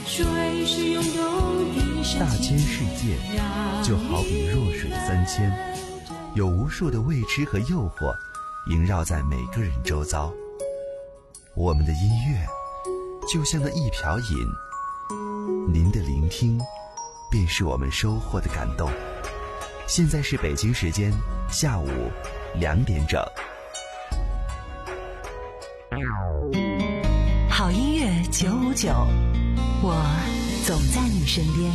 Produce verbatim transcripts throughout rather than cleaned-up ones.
大千世界就好比弱水三千，有无数的未知和诱惑萦绕在每个人周遭。我们的音乐就像那一瓢饮，您的聆听便是我们收获的感动。现在是北京时间下午两点整。 好音乐九五九，我总在你身边。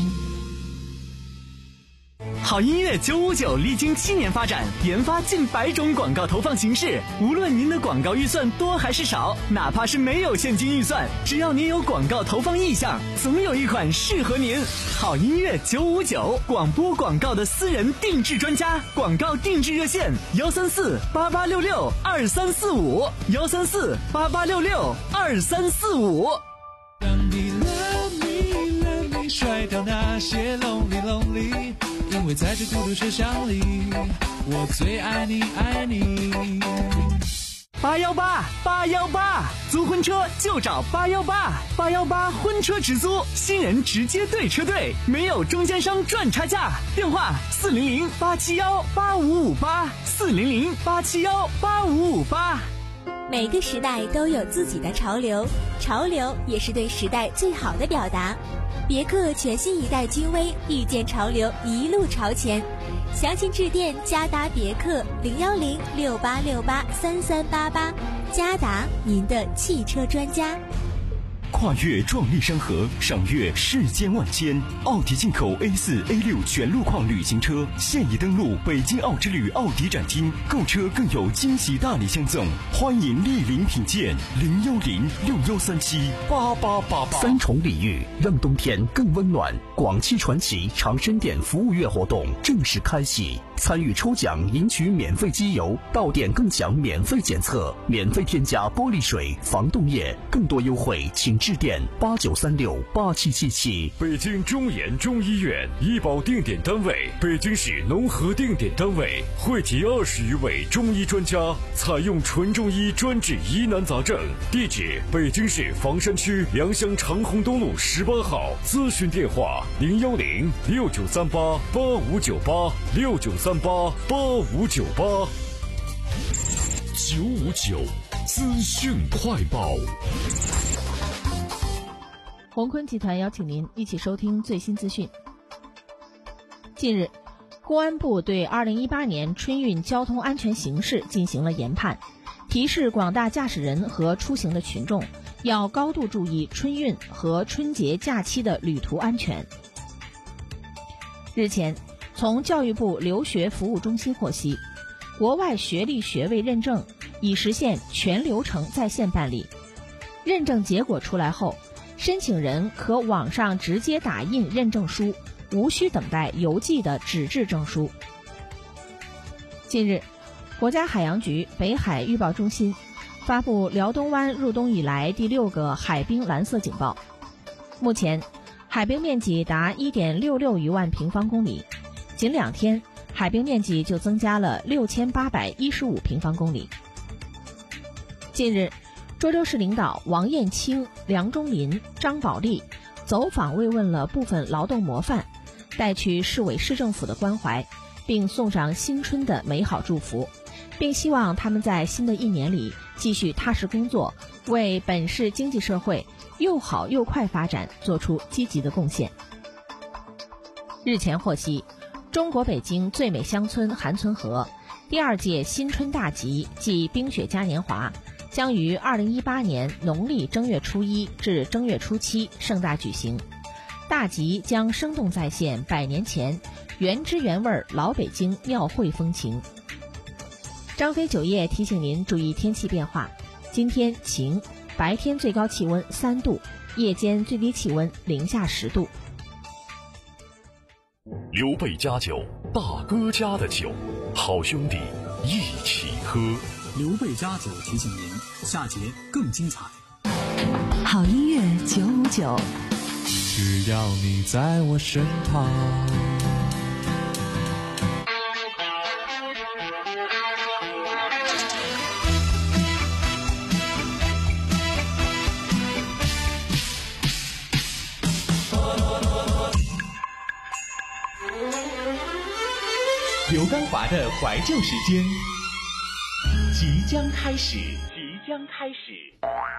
好音乐九五九历经七年发展，研发近百种广告投放形式。无论您的广告预算多还是少，哪怕是没有现金预算，只要您有广告投放意向，总有一款适合您。好音乐九五九，广播广告的私人定制专家，广告定制热线幺三四八八六六二三四五幺三四八八六六二三四五。 让你 love me love me 甩掉那些 lonely lonely，因为在这孤独车厢里，我最爱你爱你。 八幺八八幺八，租婚车就找八幺八，八幺八婚车直租，新人直接对车队，没有中间商赚差价。电话四零零八七幺八五五八，四零零八七幺八五五八。 每个时代都有自己的潮流，潮流也是对时代最好的表达。别克全新一代君威，遇见潮流，一路朝前。详情致电嘉达别克零幺零六八六八三三八八，嘉达您的汽车专家。 跨越壮丽山河，赏阅世间万千。奥迪进口 A 四 A 六 全路况旅行车现已登陆北京奥之旅奥迪展厅，购车更有惊喜大礼相赠，欢迎莅临品鉴。零幺零六幺三七八八八八。 三重礼遇，让冬天更温暖。广汽传祺长生店服务月活动正式开启，参与抽奖赢取免费机油，到店更享免费检测，免费添加玻璃水、防冻液，更多优惠请致电八九三六八七七七。 北京中研中医院医保定点单位，北京市农合定点单位，汇集二十余位中医专家，采用纯中医专治疑难杂症。地址：北京市房山区良乡长虹东路十八号。咨询电话：零幺零六九三八八五九八六九三八八五九八。 九五九资讯快报。 宏坤集团邀请您一起收听最新资讯。近日，公安部对二零一八年春运交通安全形势进行了研判，提示广大驾驶人和出行的群众要高度注意春运和春节假期的旅途安全。日前，从教育部留学服务中心获悉，国外学历学位认证已实现全流程在线办理，认证结果出来后，申请人可网上直接打印认证书，无需等待邮寄的纸质证书。近日，国家海洋局北海预报中心发布辽东湾入冬以来第六个海冰蓝色警报。目前，海冰面积达 一点六六余万平方公里，仅两天，海冰面积就增加了六千八百一十五平方公里。近日，涿州市领导王艳清、梁钟林、张宝丽走访慰问了部分劳动模范，带去市委市政府的关怀，并送上新春的美好祝福，并希望他们在新的一年里继续踏实工作，为本市经济社会又好又快发展做出积极的贡献。日前获悉，中国北京最美乡村韩村河第二届新春大集暨冰雪嘉年华将于二零一八年农历正月初一至正月初七盛大举行。大集将生动再现百年前原汁原味老北京庙会风情。张飞酒业提醒您注意天气变化，今天晴，白天最高气温三度，夜间最低气温零下十度。 刘备家酒，大哥家的酒，好兄弟一起喝。 刘备家酒提醒您，下节更精彩。 好音乐九五九， 只要你在我身旁。 刘刚华的怀旧时间即将开始，即将开始。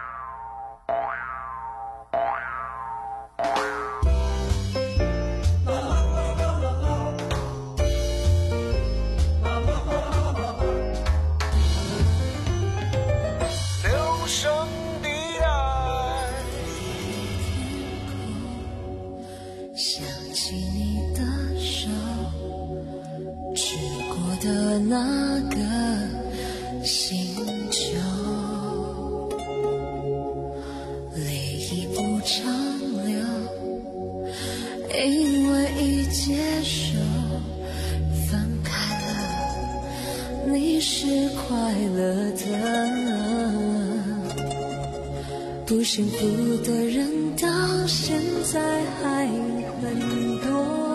留声的爱， 想起你的手，吃过的那个星球，泪已不长流，因为已接受分开了，你是快乐的，不幸福的人到现在还很多，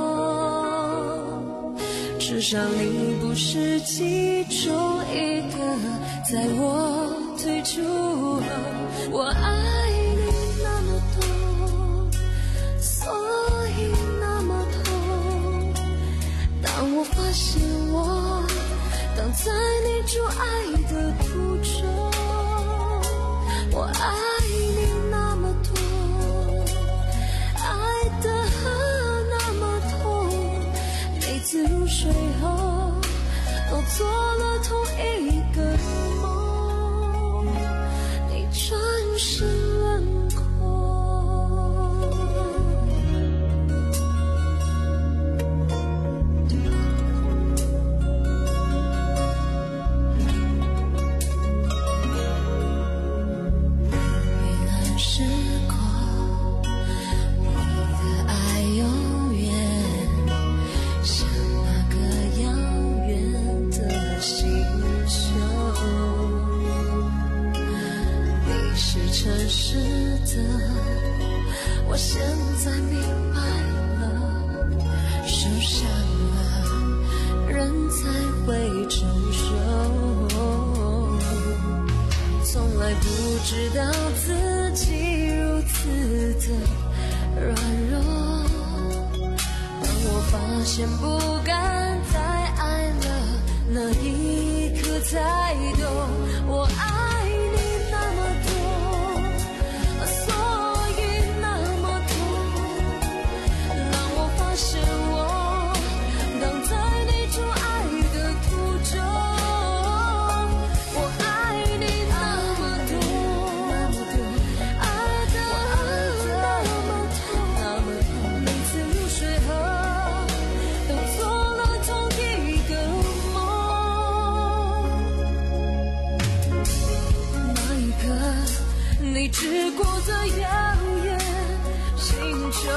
至少你不是其中一个，在我退出后，我爱你那么多，所以那么痛。当我发现我挡在你阻爱的途中，我爱你那么多，爱得那么痛，每次入睡后都做了同一个梦，你转身轮廓。云儿时过，你的爱永远像那个遥远的星球，你是诚实的，我现在明白了，受伤了人才会成熟，从来不知道自己如此的软弱，当我发现不敢再爱了，那一刻才懂，我爱你那么多，所以那么痛。当我发现我挡在你阻爱的途中，我爱你那么多，爱得那么痛，那么痛，每次入睡后都做了同一个梦。那一刻，你只顾着遥远星球，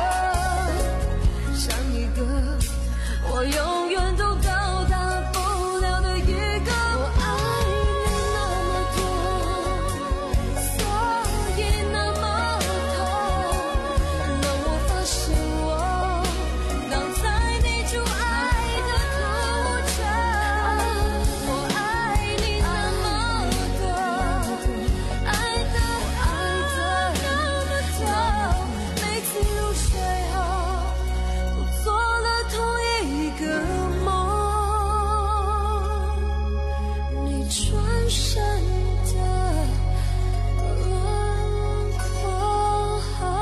像一个我永远都到达不了的一个。我爱你那么多，所以那么痛。当我发现我挡在你阻爱的途中，我爱你那么多，爱得那么痛，每次入睡后都做了同一个梦，你转身的轮廓。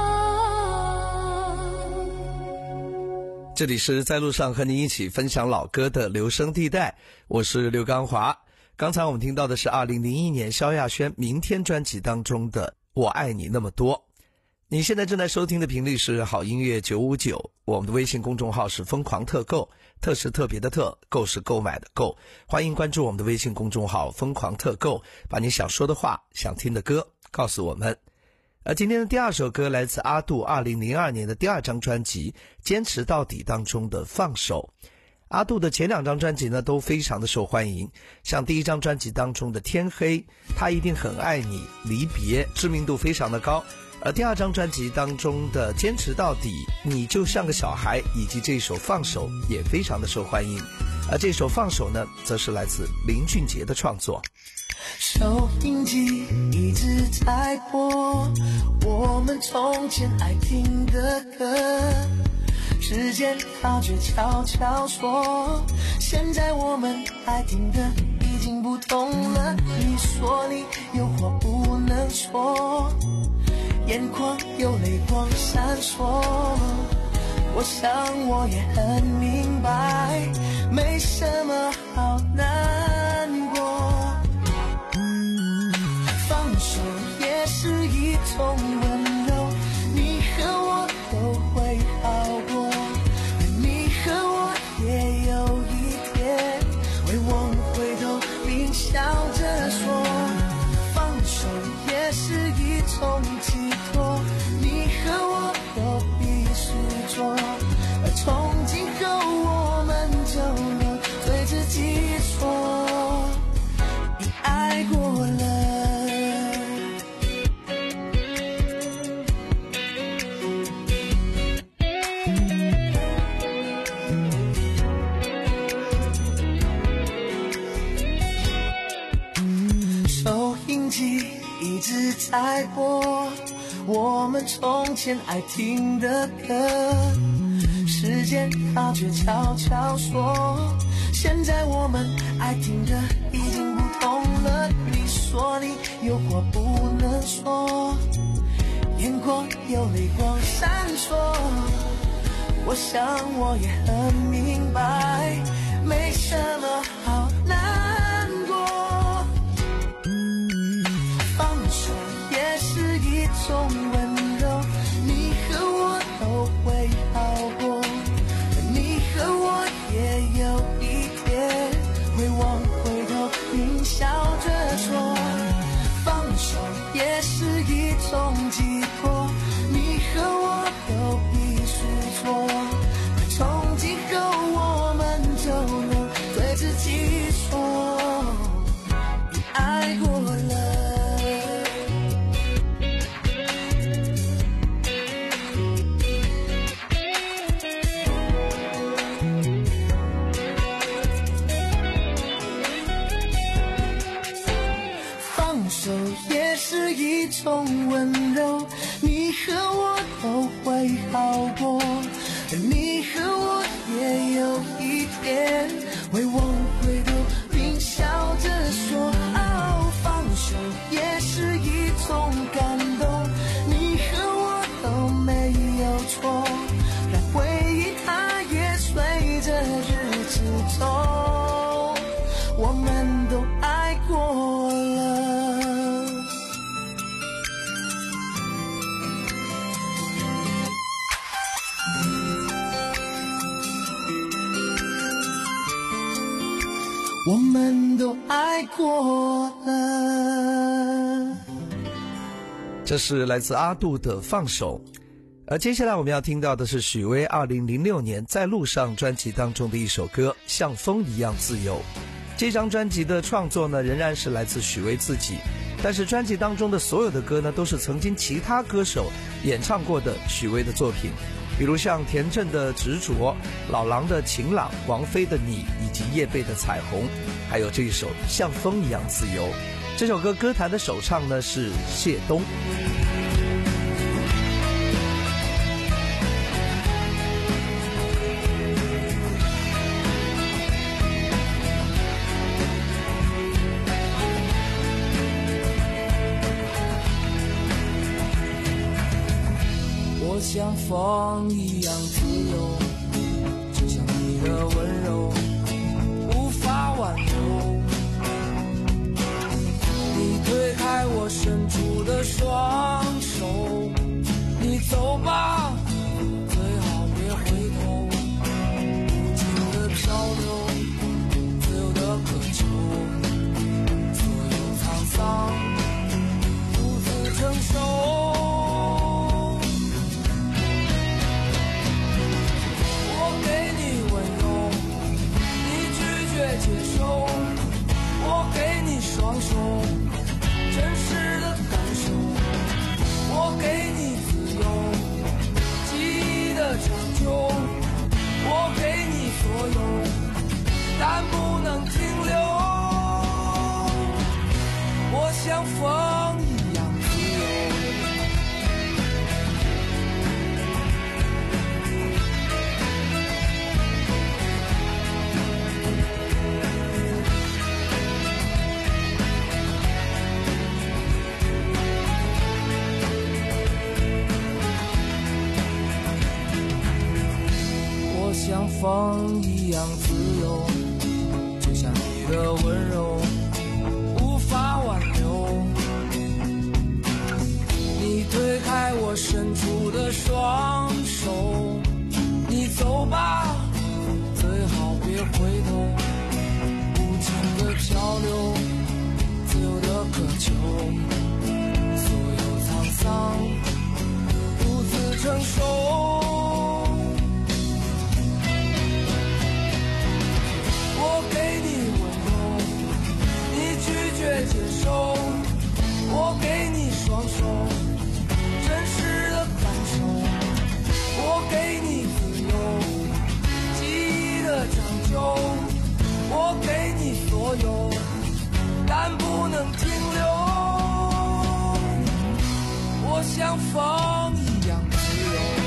这里是在路上和你一起分享老歌的留声地带，我是刘刚华。刚才我们听到的是二零零一年萧亚轩《明天》专辑当中的我爱你那么多。你现在正在收听的频率是好音乐九五九，我们的微信公众号是疯狂特购，特是特别的特，购是购买的购，欢迎关注我们的微信公众号疯狂特购，把你想说的话想听的歌告诉我们。而今天的第二首歌来自阿杜二零零二年的第二张专辑《坚持到底》当中的放手。阿杜的前两张专辑呢都非常的受欢迎，像第一张专辑当中的天黑，他一定很爱你，离别，知名度非常的高。而第二张专辑当中的坚持到底，你就像个小孩，以及这首放手也非常的受欢迎。而这首放手呢则是来自林俊杰的创作。 收音机一直在播我们从前爱听的歌， 时间它却悄悄说，现在我们爱听的已经不同了。你说你有话不能说，眼眶有泪光闪烁，我想我也很明白，没什么好难过。放手也是一种温柔，你和我都会好过，你和我也有一天会往回头并笑着说。放手也是一种寄托，你和我都必须做，而从今后我们就能对自己说，你爱过了。收音机一直在播我们从前爱听的歌，时间它却悄悄说，现在我们爱听的已经不同了。你说你有话不能说，眼眶有泪光闪烁，我想我也很明白，没什么好难过。放手也是一种温柔，你和我都会好过，你和我也有一天会往回头并笑着说。放手也是一种寄托，你和我都必须做，从今后我们就能对自己说，你爱过了。放手也是一种温柔，你和我都会好过，你和我也有一天会往回头并笑着说。哦，放手也是一种感动，你和我都没有错，让回忆它也随着日子走，我们都爱过了。我们都爱过了。 这是来自阿杜的《放手》，而接下来我们要听到的是许巍二零零六年在路上专辑当中的一首歌《像风一样自由》。这张专辑的创作呢，仍然是来自许巍自己，但是专辑当中的所有的歌呢，都是曾经其他歌手演唱过的许巍的作品，比如像田震的《执着》、老狼的《晴朗》、王菲的《你》以及叶蓓的《彩虹》，还有这一首《像风一样自由》。这首歌歌坛的首唱呢是谢东。 我像风一样自由，就像你的温柔无法挽留，你推开我伸出的双手，你走吧，最好别回头，无尽的漂流，自由的渴求，所有沧桑独自承受。接受，我给你双手，真实的感受， 像风一样自由，就像你的温柔无法挽留。你推开我伸出的双手，你走吧，最好别回头。无情的交流，自由的渴求，所有沧桑独自承受。我给你温柔，你拒绝接受。我给你双手，真实的感受。我给你自由，记忆的长久。我给你所有，但不能停留。我像风一样自由。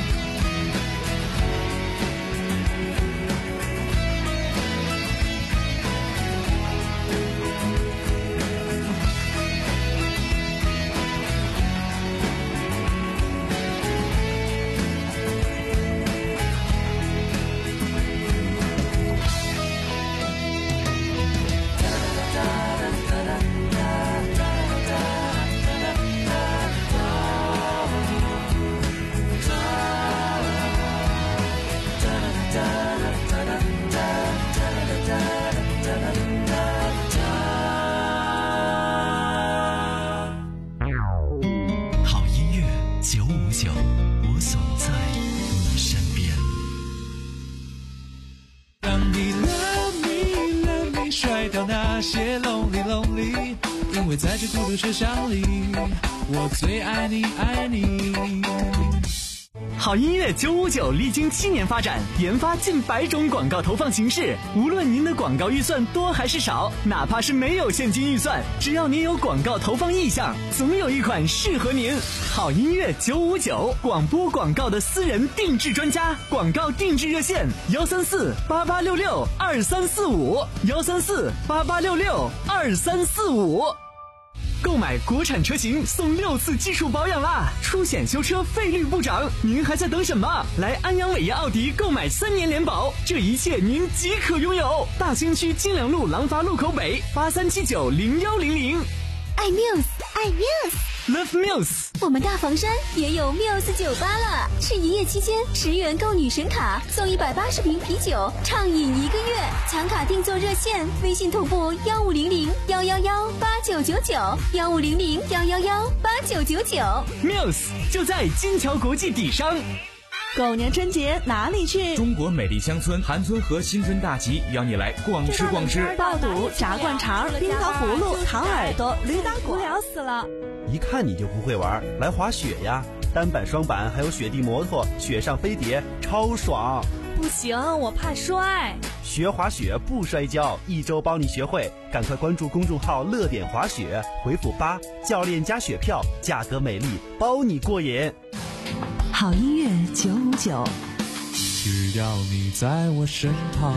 在这孤独车厢里，我最爱你爱你。 好音乐九五九历经七年发展，研发近百种广告投放形式。无论您的广告预算多还是少，哪怕是没有现金预算，只要您有广告投放意向，总有一款适合您。好音乐九五九，广播广告的私人定制专家，广告定制热线：幺三四八八六六二三四五，幺三四八八六六二三四五。购买国产车型送六次基础保养啦，出险修车费率不涨，您还在等什么？来安阳伟业奥迪购买三年联保，这一切您即可拥有。大兴区金良路廊坊路口北八三七九零幺零零。 爱 Muse， 爱 Muse，Love Muse。 我们大房山也有 Muse 酒吧了，是一夜期间十元购女神卡送一百八十瓶啤酒，畅饮一个月。抢卡订座热线：微信同步幺五零零幺幺幺八九九九，幺五零零幺幺幺八九九九。 Muse 就在金桥国际底商。 狗年春节哪里去？ 中国美丽乡村韩村和新村大集邀你来逛吃逛吃， 爆肚、炸灌肠、冰糖葫芦、糖耳朵、驴打滚，无聊死了。 一看你就不会玩，来滑雪呀！单板、双板，还有雪地摩托、雪上飞碟，超爽！ 不行，我怕摔。 学滑雪不摔跤，一周帮你学会，赶快关注公众号“乐点滑雪”，回复八，教练加雪票，价格美丽，包你过瘾。 好音乐九五九， 只要你在我身旁。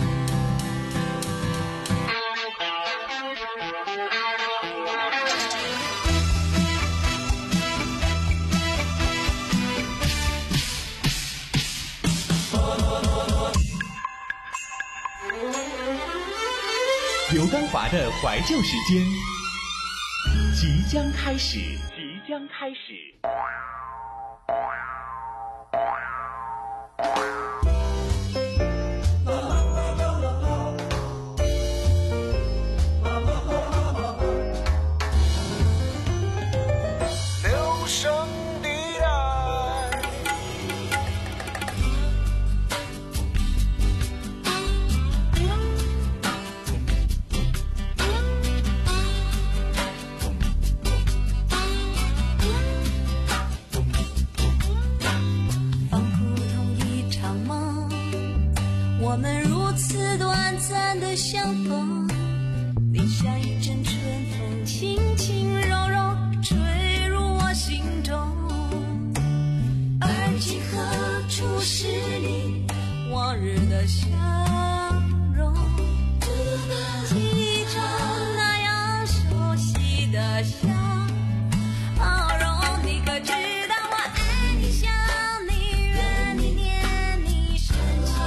刘刚华的怀旧时间即将开始，即将开始。 留声的爱， 仿佛同一场梦，我们如此短暂的相逢，你像一阵春风，轻轻柔柔吹入我心中。而今何处是你往日的笑容？记忆中那样熟悉的笑容，你可知道我爱你、想你、怨你、念你、深情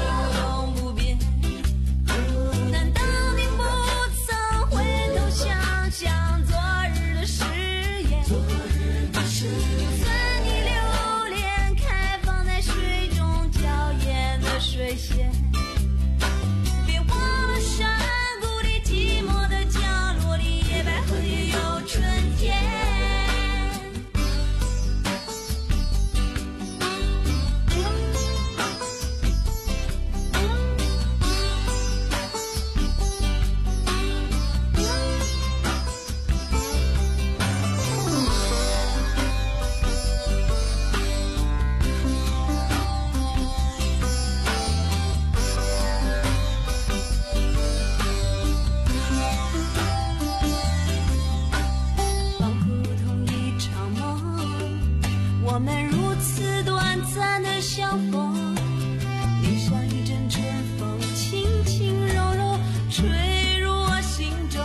此短暂的相逢，你像一阵春风，轻轻柔柔吹入我心中。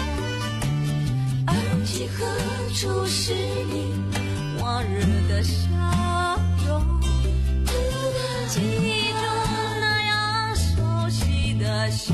而今何处是你往日的笑容？记忆中那样熟悉的笑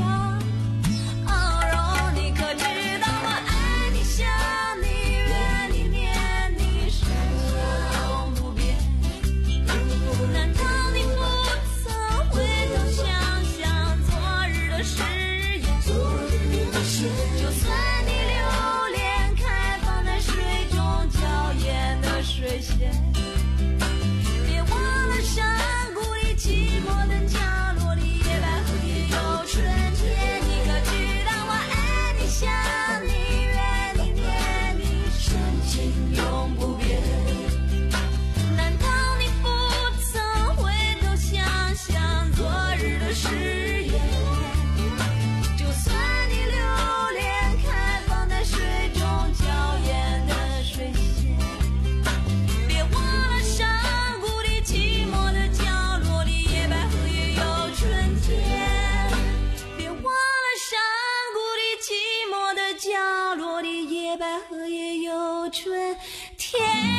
容，你可知道我爱你、想你、怨你、念你，始终不变。难道你不曾回头想想昨日的誓言？就算你留恋开放在水中娇艳的水仙，别忘了山谷里寂寞的角落里，野百合也有春天。你可知道我爱你、想你、怨你、念你，深情永不变。难道你不曾回头想想昨日的誓言？就算你留恋开放在水中娇艳的水仙，别忘了山谷里寂寞的角落里，野百合也有春天。别忘了山谷里寂寞的角落里，野百合也有春天。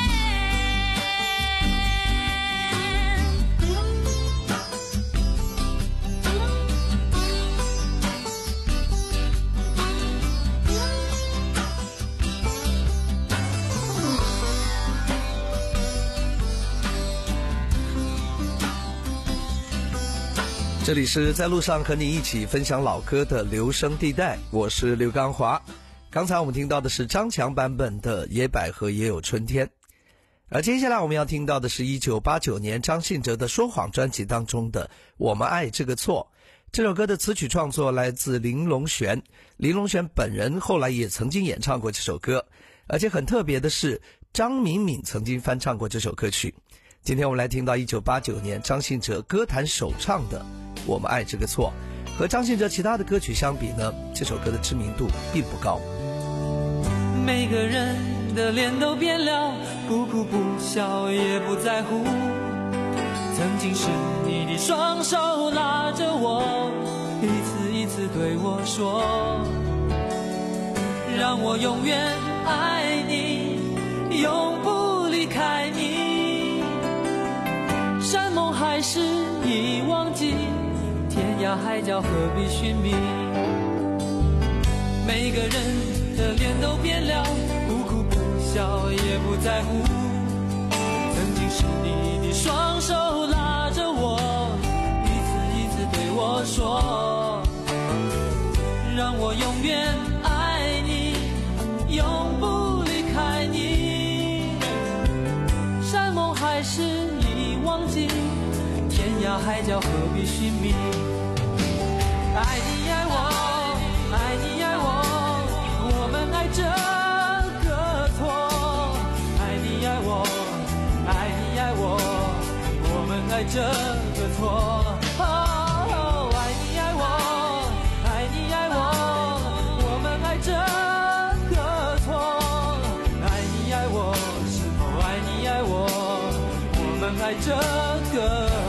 这里是在路上和你一起分享老歌的留声地带，我是刘刚华。刚才我们听到的是张强版本的《野百合也有春天》，而接下来我们要听到的是一九八九年张信哲的《说谎》专辑当中的《我们爱这个错》。这首歌的词曲创作来自林隆璇，林隆璇本人后来也曾经演唱过这首歌，而且很特别的是张敏敏曾经翻唱过这首歌曲。今天我们来听到一九八九年张信哲歌坛首唱的我们爱这个错。和张信哲其他的歌曲相比呢，这首歌的知名度并不高。 每个人的脸都变了，不哭不笑也不在乎，曾经是你的双手拉着我，一次一次对我说，让我永远爱你，永不离开你，山盟海誓已忘记，天涯海角何必寻觅。每个人的脸都变了，不哭不笑也不在乎，曾经是你的双手拉着我，一次一次对我说，让我永远爱你，永不离开你，山盟海誓已忘记，天涯海角何必寻觅。爱你爱我，爱你爱我，我们爱这个错。爱你爱我，爱你爱我，我们爱这个错。哦，爱你爱我，爱你爱我，我们爱这个错。爱你爱我，是否爱你爱我，我们爱这个错。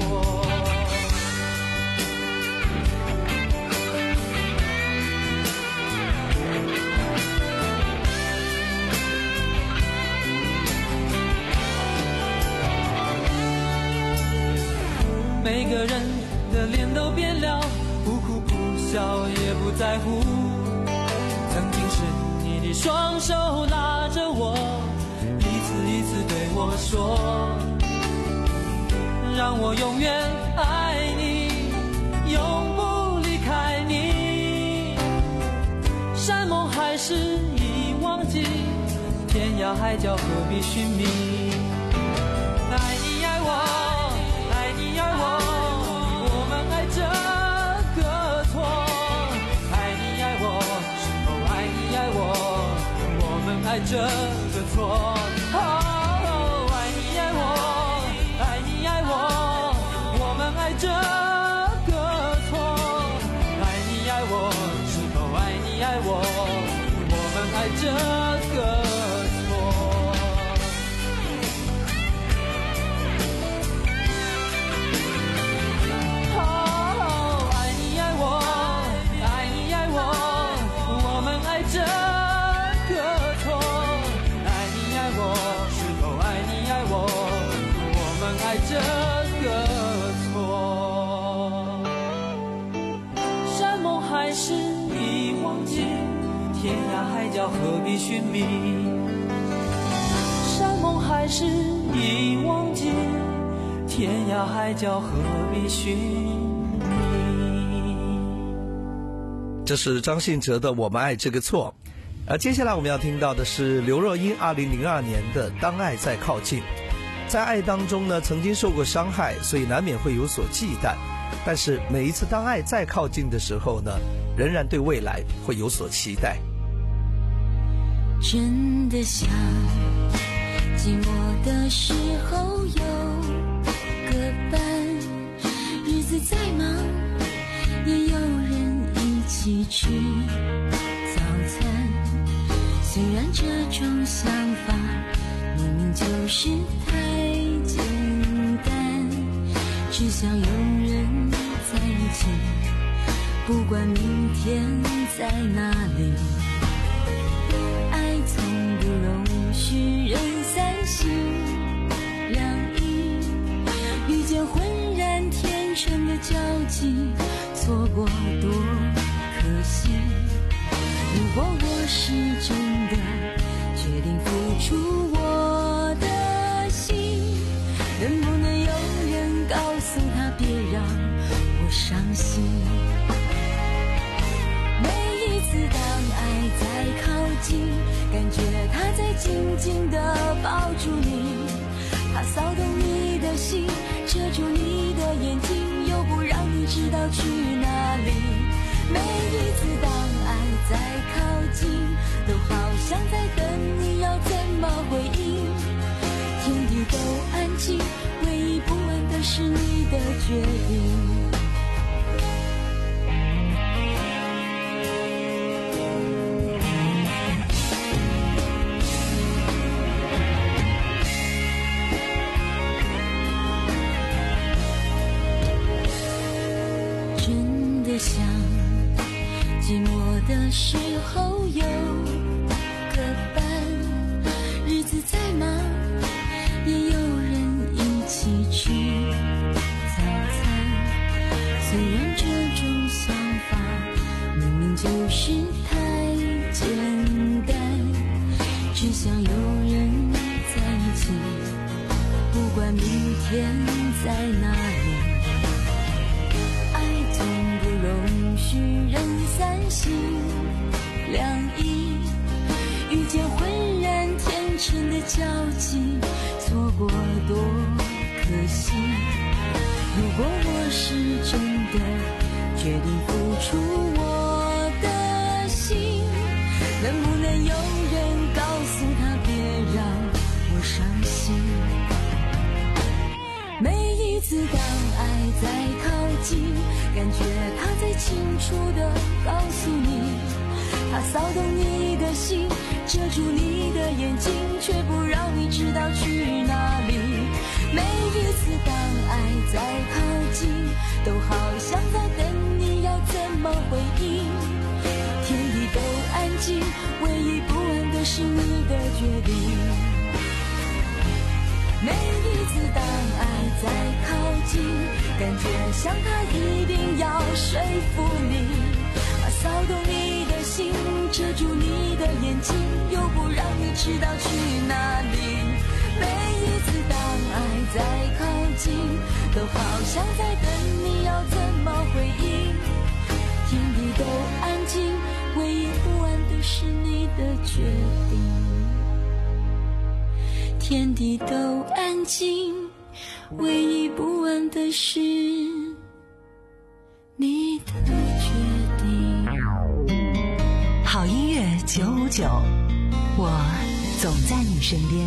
每个人的脸都变了，不哭不笑也不在乎，曾经是你的双手拉着我，一次一次对我说，让我永远爱你，永不离开你，山盟海誓已忘记，天涯海角何必寻觅。爱你爱我，爱你爱我，我们爱这个错。爱你爱我，是否爱你爱我，我们爱这个错。哦，爱你爱我，爱你爱我，我们爱这个错。爱你爱我，是否爱你爱我，我们爱这个错。 爱这个错。山盟海誓已忘记，天涯海角何必寻觅？山盟海誓已忘记，天涯海角何必寻觅？ 这是张信哲的《我们爱这个错》。而接下来我们要听到的是刘若英二零零二年的《当爱再靠近》。在爱当中呢，曾经受过伤害，所以难免会有所忌惮，但是每一次当爱再靠近的时候呢，仍然对未来会有所期待。 真的想寂寞的时候有个伴，日子再忙也有人一起吃早餐。虽然这种想法明明就是太简单，只想有人在一起，不管明天在哪里。爱从不容许人三心两意，遇见浑然天成的交集，错过多可惜。如果我是真的决定付出我的心，能不能有人告诉他别让我伤心？每一次当爱在靠近，感觉他在紧紧地抱住你，他骚动你的心，遮住你的眼睛，又不让你知道去哪里。每一次当爱在靠近，都好像在等你要怎么回应。天地都安静，唯一不安的是你的决定。真的想寂寞的时候有个伴，日子再忙也有人一起吃早餐。虽然这种想法明明就是太简单，只想有人在一起，不管明天在哪里。容许人三心两意，遇见浑然天成的交集，错过多可惜。如果我是真的决定付出我的心，能不能有人告诉他别让我伤心？每一次当爱在靠近，感觉他在清楚地告诉你，他骚动你的心，遮住你的眼睛，却不让你知道去哪里。每一次当爱在靠近，都好像在等你要怎么回应。天地都安静，唯一不安的是你的决定。每一次当爱在靠近，感觉像他一定要说服你，他骚动你的心，遮住你的眼睛，又不让你知道去哪里。每一次当爱在靠近，都好像在等你要怎么回应。天地都安静，唯一不安的是你的决定。天地都安静，唯一不安的是你的决定。 好音乐九五九，我总在你身边。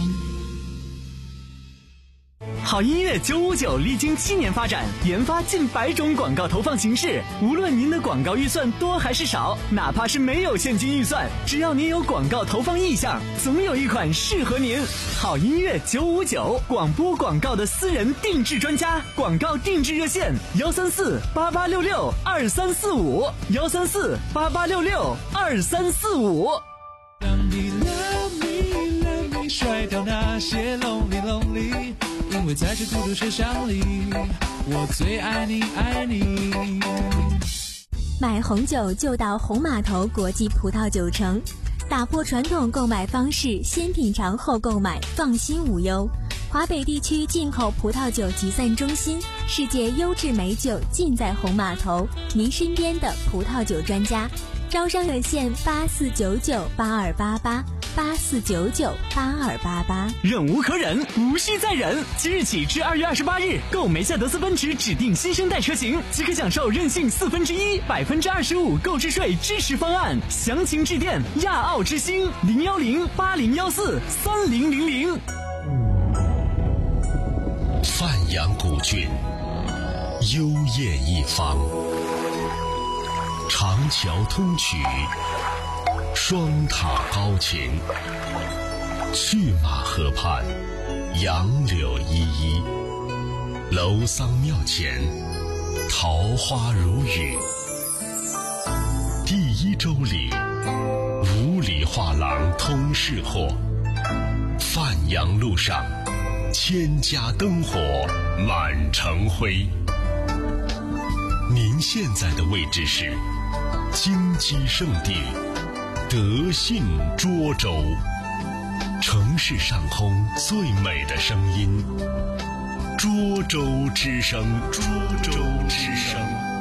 好音乐九五九历经七年发展，研发近百种广告投放形式。无论您的广告预算多还是少，哪怕是没有现金预算，只要您有广告投放意向，总有一款适合您。好音乐九五九，广播广告的私人定制专家，广告定制热线：幺三四八八六六二三四五，幺三四八八六六二三四五。 让你 love me love me，甩掉那些 lonely lonely。 因为在这孤独车厢里，我最爱你爱你。 买红酒就到红码头国际葡萄酒城，打破传统购买方式，先品尝后购买，放心无忧。华北地区进口葡萄酒集散中心，世界优质美酒尽在红码头，您身边的葡萄酒专家。招商热线八四九九八二八八八四九九八二八八。 忍无可忍，无需再忍。即日起至二月二十八日，购梅赛德斯奔驰指定新生代车型，即可享受任性四分之一、百分之二十五购置税支持方案。详情致电亚奥之星零幺零八零幺四三零零零。 范阳古郡，幽艳一方。长桥通衢，双塔高擎，去马河畔，杨柳依依，楼桑庙前，桃花如雨。第一周里，五里画廊通市货，范阳路上，千家灯火满城辉。您现在的位置是金鸡圣地德信涿州，城市上空最美的声音，涿州之声，涿州之声。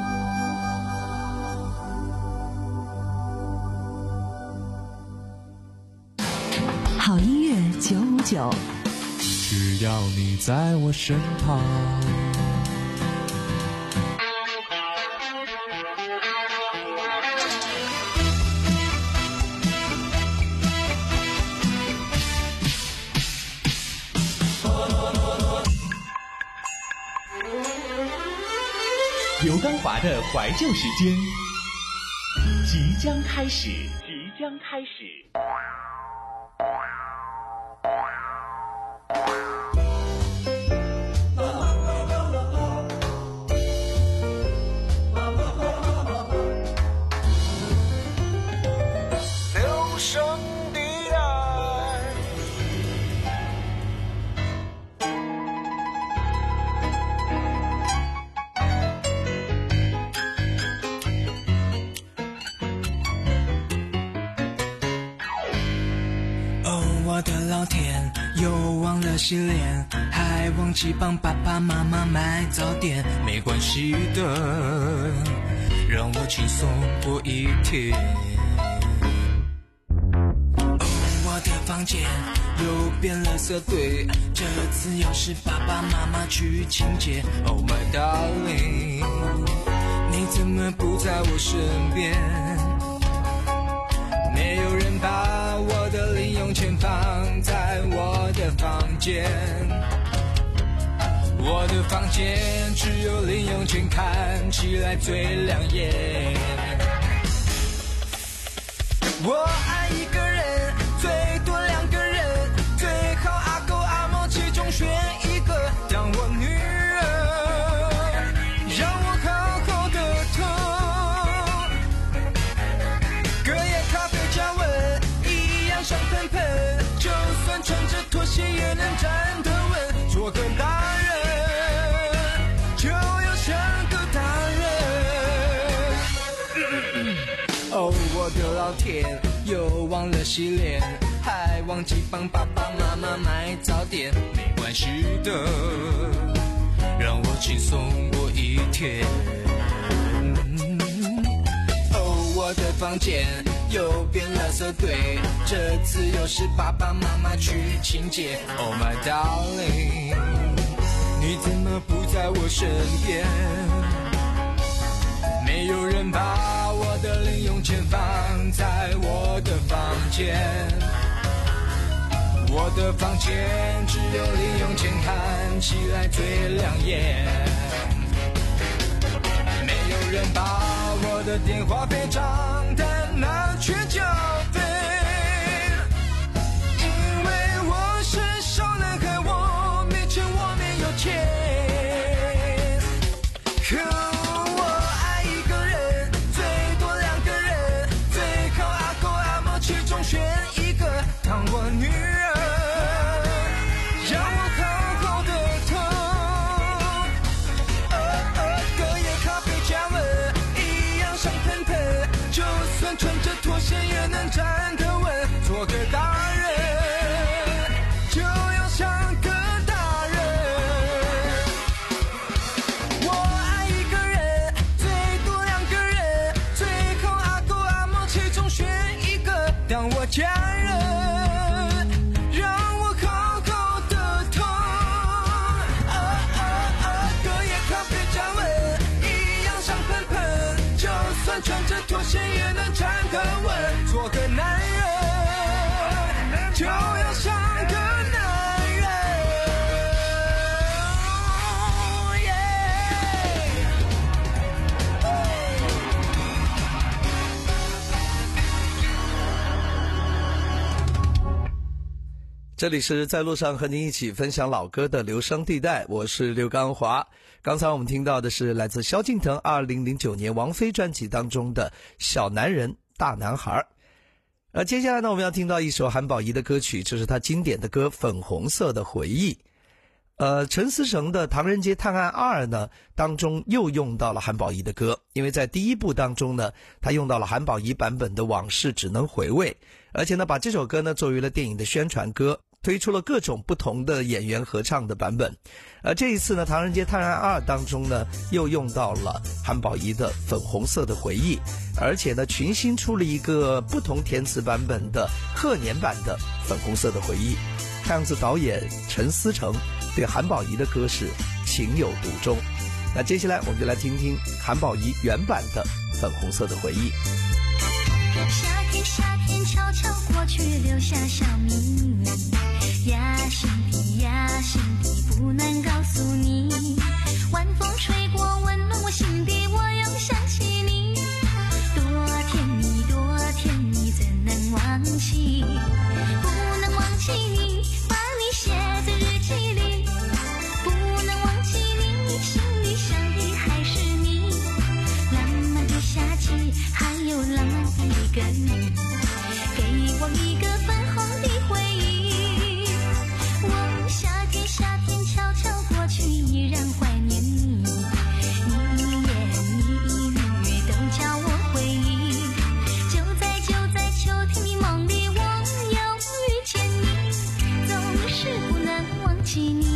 好音乐九五九， 只要你在我身旁。 刘刚华的怀旧时间即将开始，即将开始。 留声地带。 我的老天，又忘了洗脸，还忘记帮爸爸妈妈买早点。没关系的，让我轻松过一天。哦，我的房间又变垃圾堆，这次又是爸爸妈妈去清洁。Oh my darling， 你怎么不在我身边？没有人把我的零用钱放在我的房间，我的房间只有零用钱看起来最亮眼。我爱一个人，最多两个人，最好阿狗阿猫其中选一个当我女人，让我好好的疼。隔夜咖啡加温一样香喷喷，就算穿着拖鞋也能站得稳。做个大人就要像个大人。哦，我的老天，又忘了洗脸，还忘记帮爸爸妈妈买早点。没关系的，让我轻松过一天。哦，我的房间又变垃圾堆，这次又是爸爸妈妈去清洁。Oh my darling， 你怎么不在我身边？没有人把我的零用钱放在我的房间，我的房间只有零用钱看起来最亮眼。没有人把我的电话费账单拿去缴费，因为我是小男孩，我没钱，我没有钱。可我爱一个人，最多两个人，最好阿狗阿猫其中选一个当我女人，让我好好的疼。 个吻，做个男人，就要像个男人。 这里是在路上和您一起分享老歌的留声地带，我是刘刚华。刚才我们听到的是来自萧敬腾二零零九年王菲专辑当中的小男人大男孩。而接下来呢，我们要听到一首韩宝仪的歌曲，这是她经典的歌《粉红色的回忆》。呃，陈思诚的《唐人街探案二》呢当中又用到了韩宝仪的歌，因为在第一部当中呢，他用到了韩宝仪版本的《往事只能回味》，而且呢把这首歌呢作为了电影的宣传歌，推出了各种不同的演员合唱的版本。而这一次呢，《唐人街探案二》当中呢又用到了韩宝仪的《粉红色的回忆》，而且呢群星出了一个不同填词版本的贺年版的《粉红色的回忆》。看样子导演陈思诚对韩宝仪的歌是情有独钟。那接下来我们就来听听韩宝仪原版的《粉红色的回忆》。 夏天夏天悄悄过去，留下小秘密呀，心底呀心底不能告诉你，晚风吹过温暖我心底，我又想起你，多甜蜜多甜蜜怎能忘记，不能忘记你，把你写在日记里，不能忘记你，心里想的还是你，浪漫的夏季还有浪漫的一个你，给我一个粉红的回忆，我夏天夏天悄悄过去，依然怀念你，你一言你一语都叫我回忆，就在就在秋天的梦里，我又遇见你，总是不能忘记你。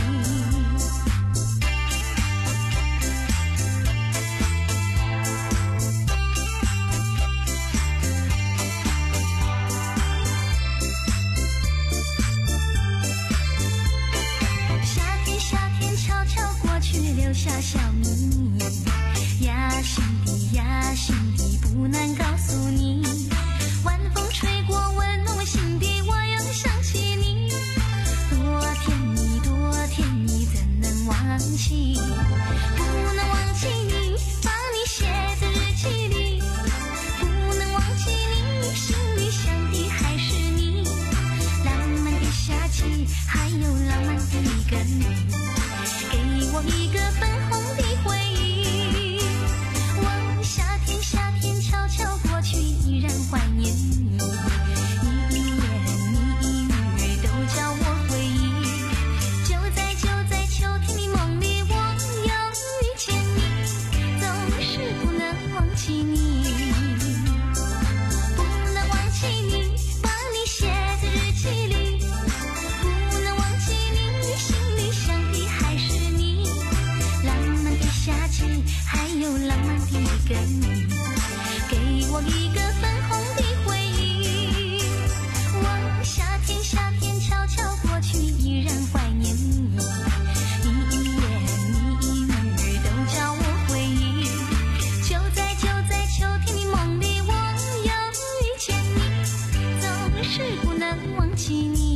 留下小秘密呀，心底呀心底不能告诉你，晚风吹过温暖我心底，我又想起你，多甜蜜多甜蜜怎能忘记，不能忘记你，把你写在日记里，不能忘记你，心里想的还是你，浪漫的夏季还有浪漫的一个你，给我一个粉红的回忆，我夏天夏天悄悄过去，依然怀念你，你一言你一语都叫我回忆，就在就在秋天的梦里，我又遇见你，总是不能忘记你，不能忘记你，把你写在日记里，不能忘记你，心里想的还是你，浪漫的夏季还有浪漫的一个你，给我一个粉红的回忆，我夏天夏天悄悄过去，依然怀念你，你一言你一语都叫我回忆，就在就在秋天的梦里，我又遇见你，总是不能忘记你。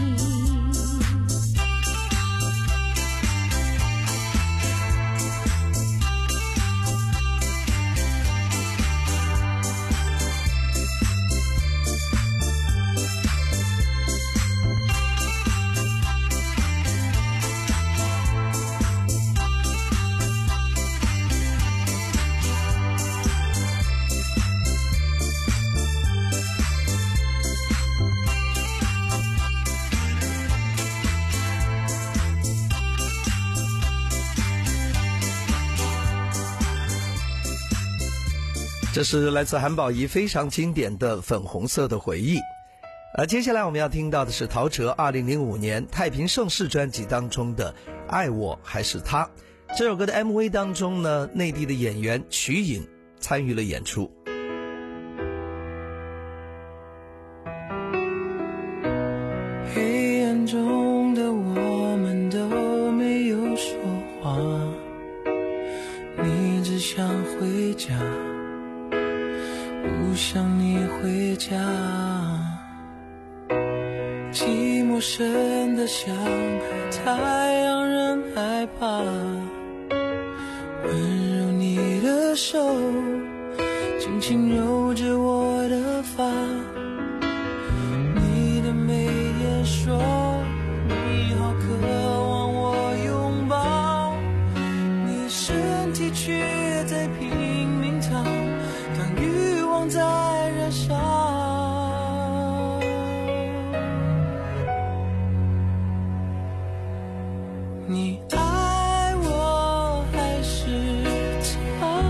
这是来自韩宝仪非常经典的《粉红色的回忆》。而接下来我们要听到的是陶喆二零零五年太平盛世专辑当中的《爱我还是他》。这首歌的 M V 当中呢，内地的演员瞿颖参与了演出。 黑暗中的我们都没有说话，你只想回家，无不想你回家，寂寞深得像海太让人害怕，温柔你的手轻轻揉着我的发，你的眉眼说你好渴望我拥抱，你身体却在拼命逃，当欲望在燃烧。你爱我还是他？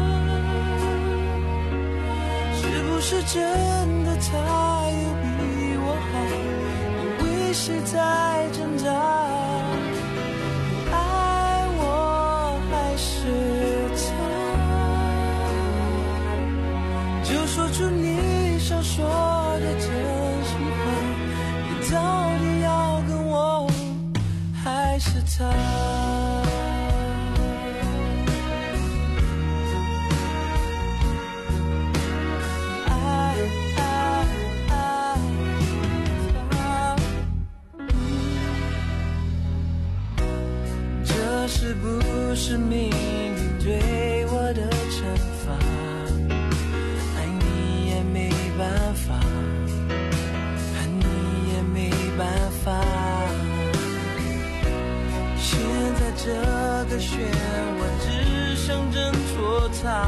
是不是真的他有比我好？你为谁在挣扎？你爱我还是他？就说出你想说的真心话，你到底要跟我还是他？这是不是命运对我的惩罚？爱你也没办法，恨你也没办法。现在这个漩涡只剩挣脱它，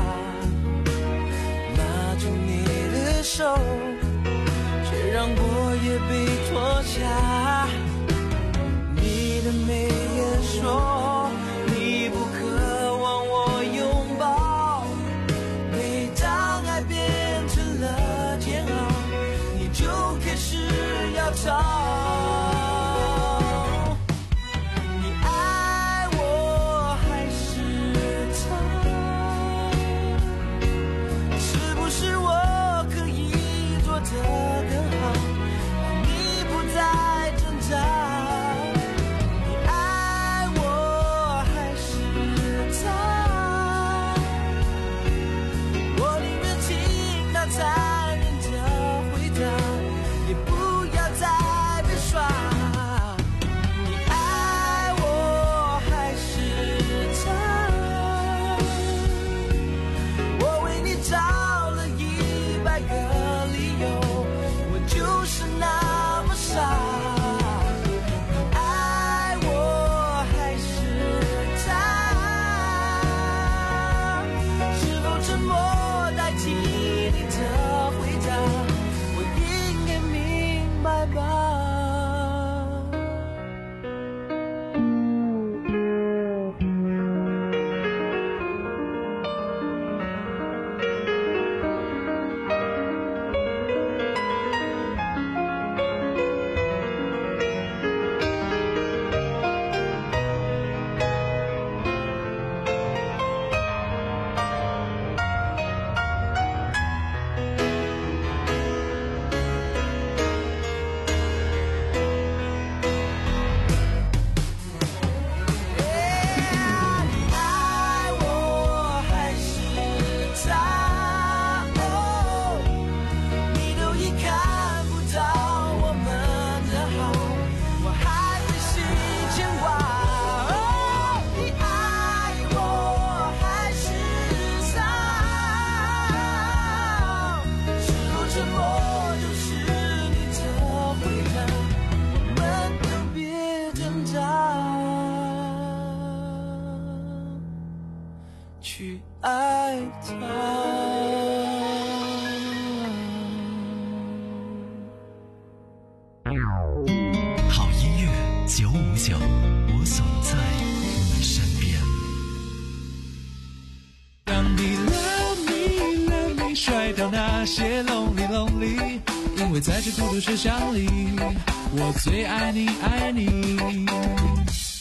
拉住你的手，却让我也被拖下。你的眉眼说你不渴望我拥抱，每当爱变成了煎熬，你就开始要逃。去爱他。 好音乐九五九，我总在你身边。 当你 love me love me 甩掉那些 lonely lonely， 因为在这孤独世想里，我最爱你爱你。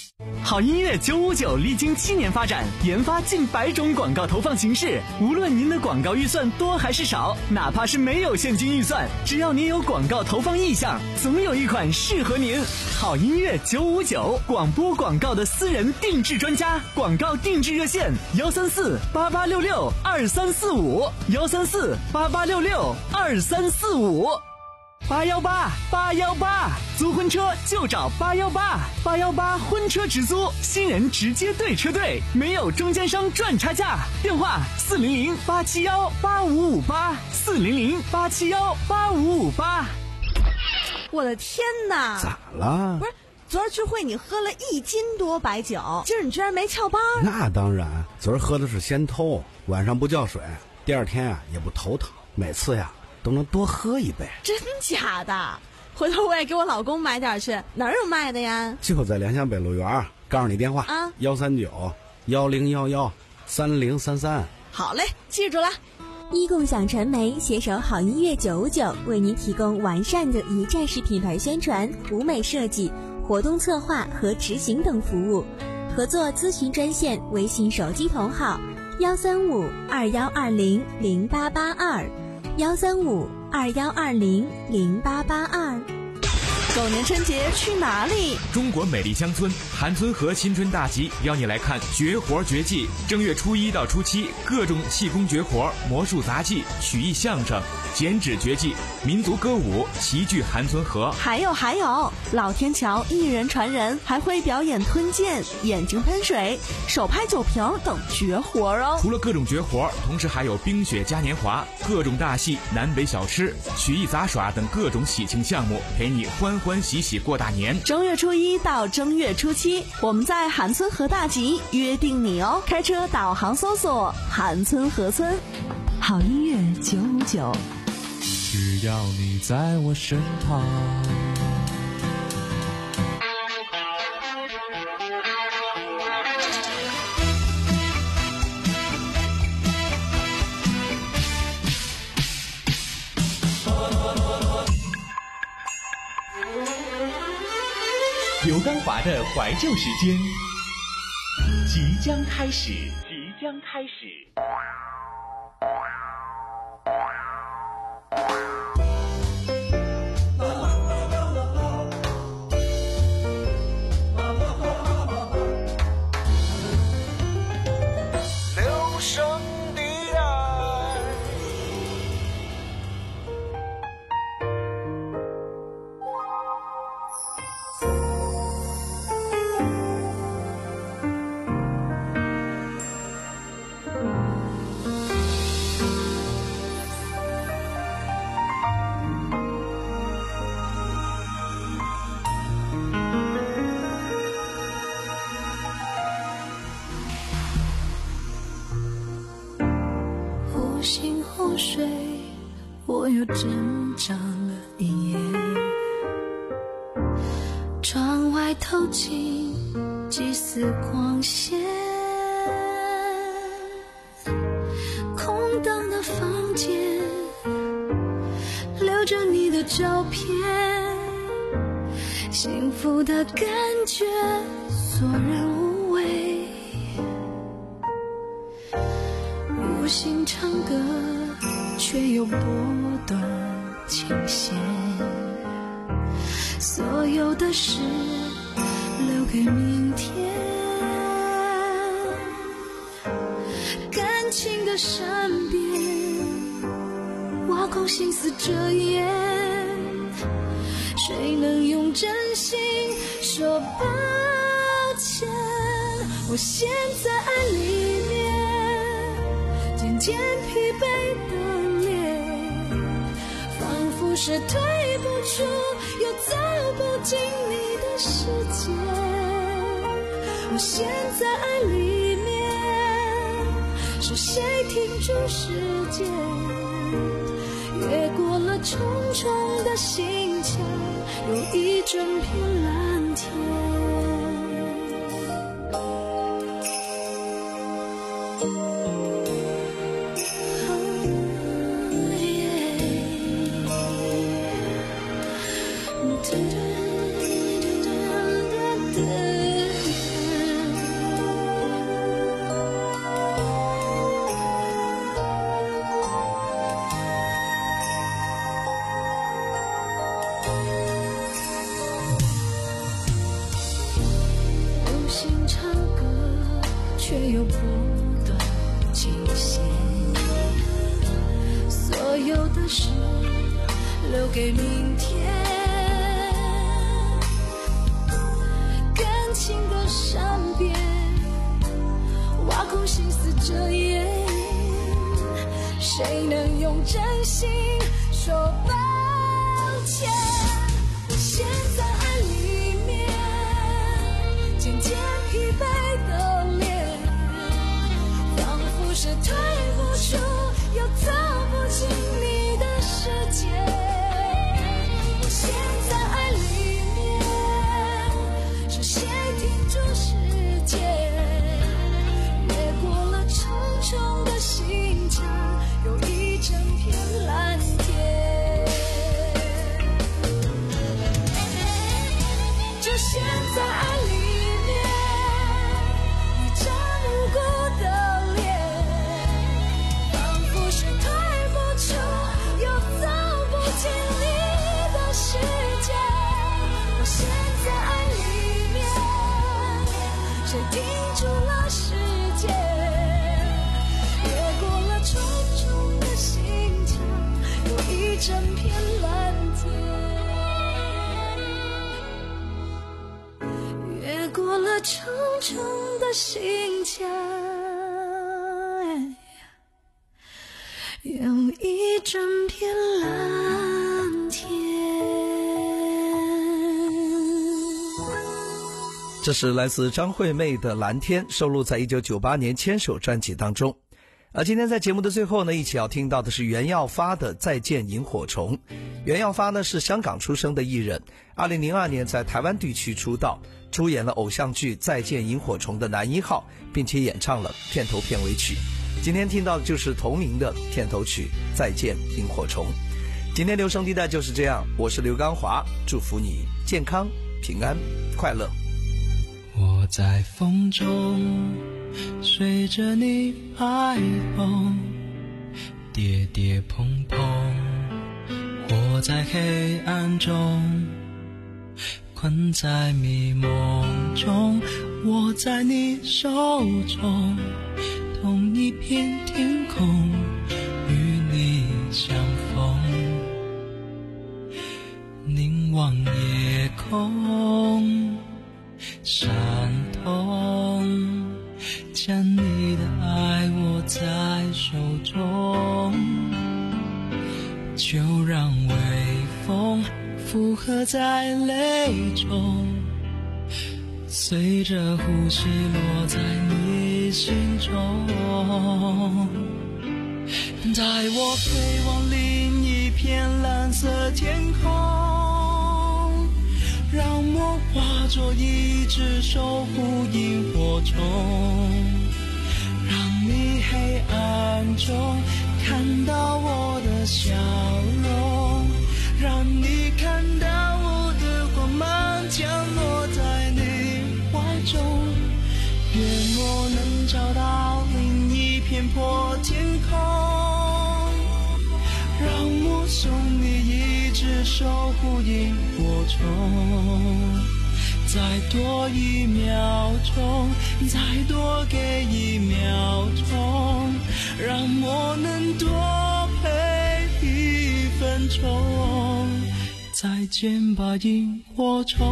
好音乐九五九历经七年发展，研发近百种广告投放形式。无论您的广告预算多还是少，哪怕是没有现金预算，只要您有广告投放意向，总有一款适合您。好音乐九五九，广播广告的私人定制专家，广告定制热线：幺三四八八六六二三四五，幺三四八八六六二三四五。八幺八八幺八，租婚车就找八幺八，八幺八婚车直租，新人直接对车队，没有中间商赚差价。电话四零零八七幺八五五八，四零零八七幺八五五八。 我的天哪！ 咋了？ 不是，昨儿聚会你喝了一斤多白酒，今儿你居然没翘班？ 那当然，昨儿喝的是仙偷，晚上不叫水，第二天啊也不头疼，每次呀都能多喝一杯。 真假的？回头我也给我老公买点去。哪儿有卖的呀？ 就在联想北路园，告诉你电话啊，幺三九幺零幺幺三零三三。 好嘞，记住了。 一共享传媒携手好音乐九五九，为您提供完善的一站式品牌宣传、舞美设计、活动策划和执行等服务。合作咨询专线：微信手机同号幺三五二幺二零零八八二。幺三五二幺二零零八八二。 狗年春节去哪里？ 中国美丽乡村韩村河新春大集邀你来看绝活绝技。正月初一到初七，各种气功绝活、魔术杂技、曲艺相声、剪纸绝技、民族歌舞齐聚韩村河。 还有还有，老天桥一人传人，还会表演吞剑、眼睛喷水、手拍酒瓶等绝活哦。 除了各种绝活，同时还有冰雪嘉年华、各种大戏、南北小吃、曲艺杂耍等各种喜庆项目，陪你欢欢喜喜过大年。 正月初一到正月初七，我们在韩村河大集约定你哦。开车导航搜索韩村河村。 好音乐九五九， 只要你在我身旁。 刘刚华的怀旧时间即将开始，即将开始。 留声地带。 忽醒忽睡，我又挣扎了一夜。窗外透进几丝光线，空荡的房间留着你的照片，幸福的感觉索然无味。无心唱歌，却又拨断琴弦。所有的事留给明天。感情的善变，挖空心思遮掩。谁能用真心说抱歉？我陷在爱里面，渐渐疲惫的脸，仿佛是退不出又走不进你的世界。我陷在爱里面，是谁停住时间，越过了重重的心墙，有一整片蓝天。 又不断倾斜，所有的事留给明天，感情的善变，挖空心思遮掩，谁能用真心说抱歉？我陷在爱里面，渐渐疲惫的脸，仿佛是退不出又走不进你的世界。我陷在爱里面，是谁停住时间？越过了重重的心墙，有一整片蓝天。就陷在爱里面，一张无辜的脸，仿佛是退不出又走不进你的世界。我陷在爱里面，谁停住了时间？越过了重重的心墙，有一整片蓝天。越过了重重的心墙，有一整片蓝天。 这是来自张惠妹的《蓝天》，收录在一九九八年《牵手》专辑当中。而今天在节目的最后呢，一起要听到的是袁耀发的《再见萤火虫》。袁耀发呢是香港出生的艺人，二零零二年在台湾地区出道，出演了偶像剧《再见萤火虫》的男一号，并且演唱了片头片尾曲。今天听到的就是同名的片头曲《再见萤火虫》。今天留声地带就是这样，我是刘刚华，祝福你健康、平安、快乐。 我在风中随着你摆动，跌跌碰碰，活在黑暗中，困在迷梦中，握在你手中，同一片天空，与你相逢，凝望夜空，闪动，将你的爱握在手中，就让微风附和在泪中，随着呼吸落在你心中，带我飞往另一片蓝色天空，让我化作一只守护萤火虫，让你黑暗中看到我的笑容，让你看到我的光芒降落在你怀中，愿我能找到另一片破天空，让我送你一只守护萤火虫，再多一秒钟，再多给一秒钟，让我能多陪一分钟，再见吧萤火虫。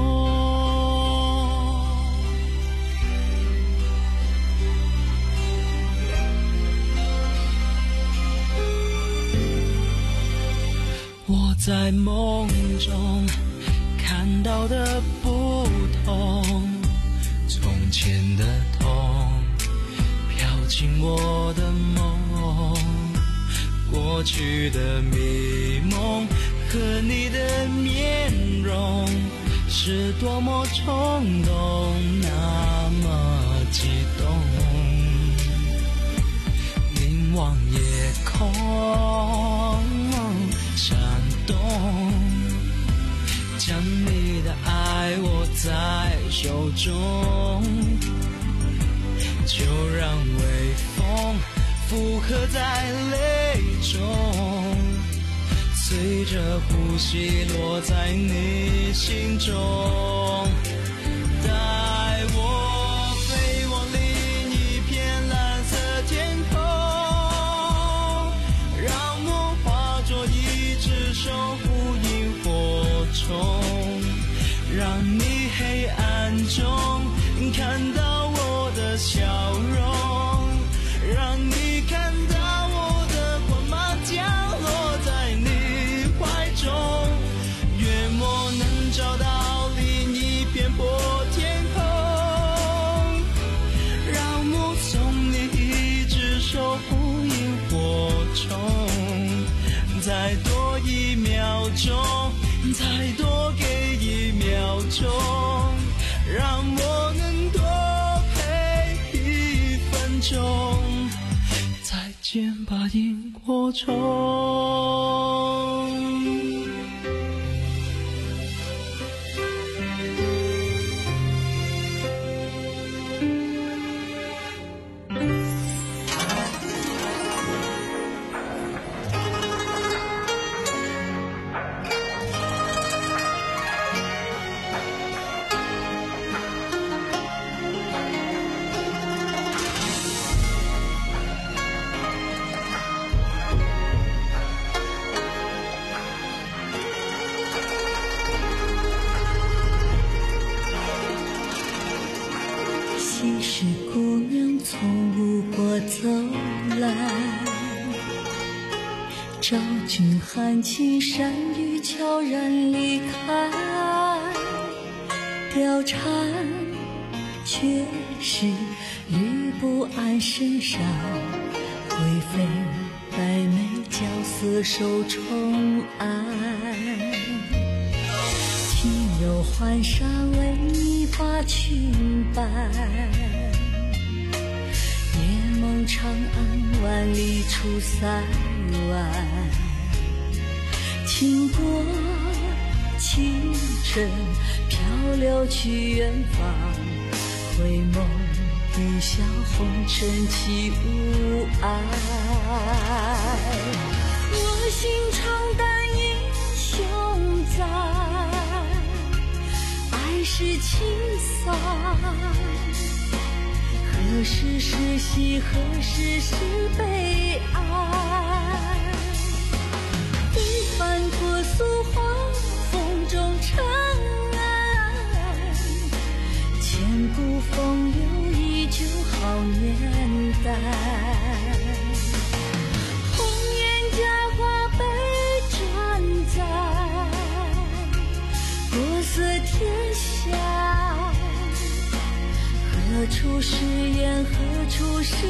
我在梦中看到的不同，从前的痛飘进我的梦，过去的迷梦和你的面容是多么冲动，那么激动，凝望夜空闪动，将你的爱握在手中，就让微风附和在泪中，随着呼吸落在你心中，带我飞往另一片容，让你看到我的光芒降落在你怀中，月末能找到另一片破天空，让目送你一直守护萤火虫，再多一秒钟，再多给一秒钟，让我能多陪一分钟。再见吧，萤火虫。 昔时姑娘从吴国走来，昭君含情善语悄然离开，貂蝉却是吕布安身上，贵妃百媚娇色受宠爱，轻柔环纱为你把裙摆，夜梦长安万里出塞外，轻拨轻尘飘流去远方，回眸一笑红尘起无碍，我心常担英雄在，爱是情散，何时是喜，何时是悲哀，一番脱俗花风中尘埃，千古风流依旧好年代，红颜佳话被转载，国色天下，何处是缘，何处是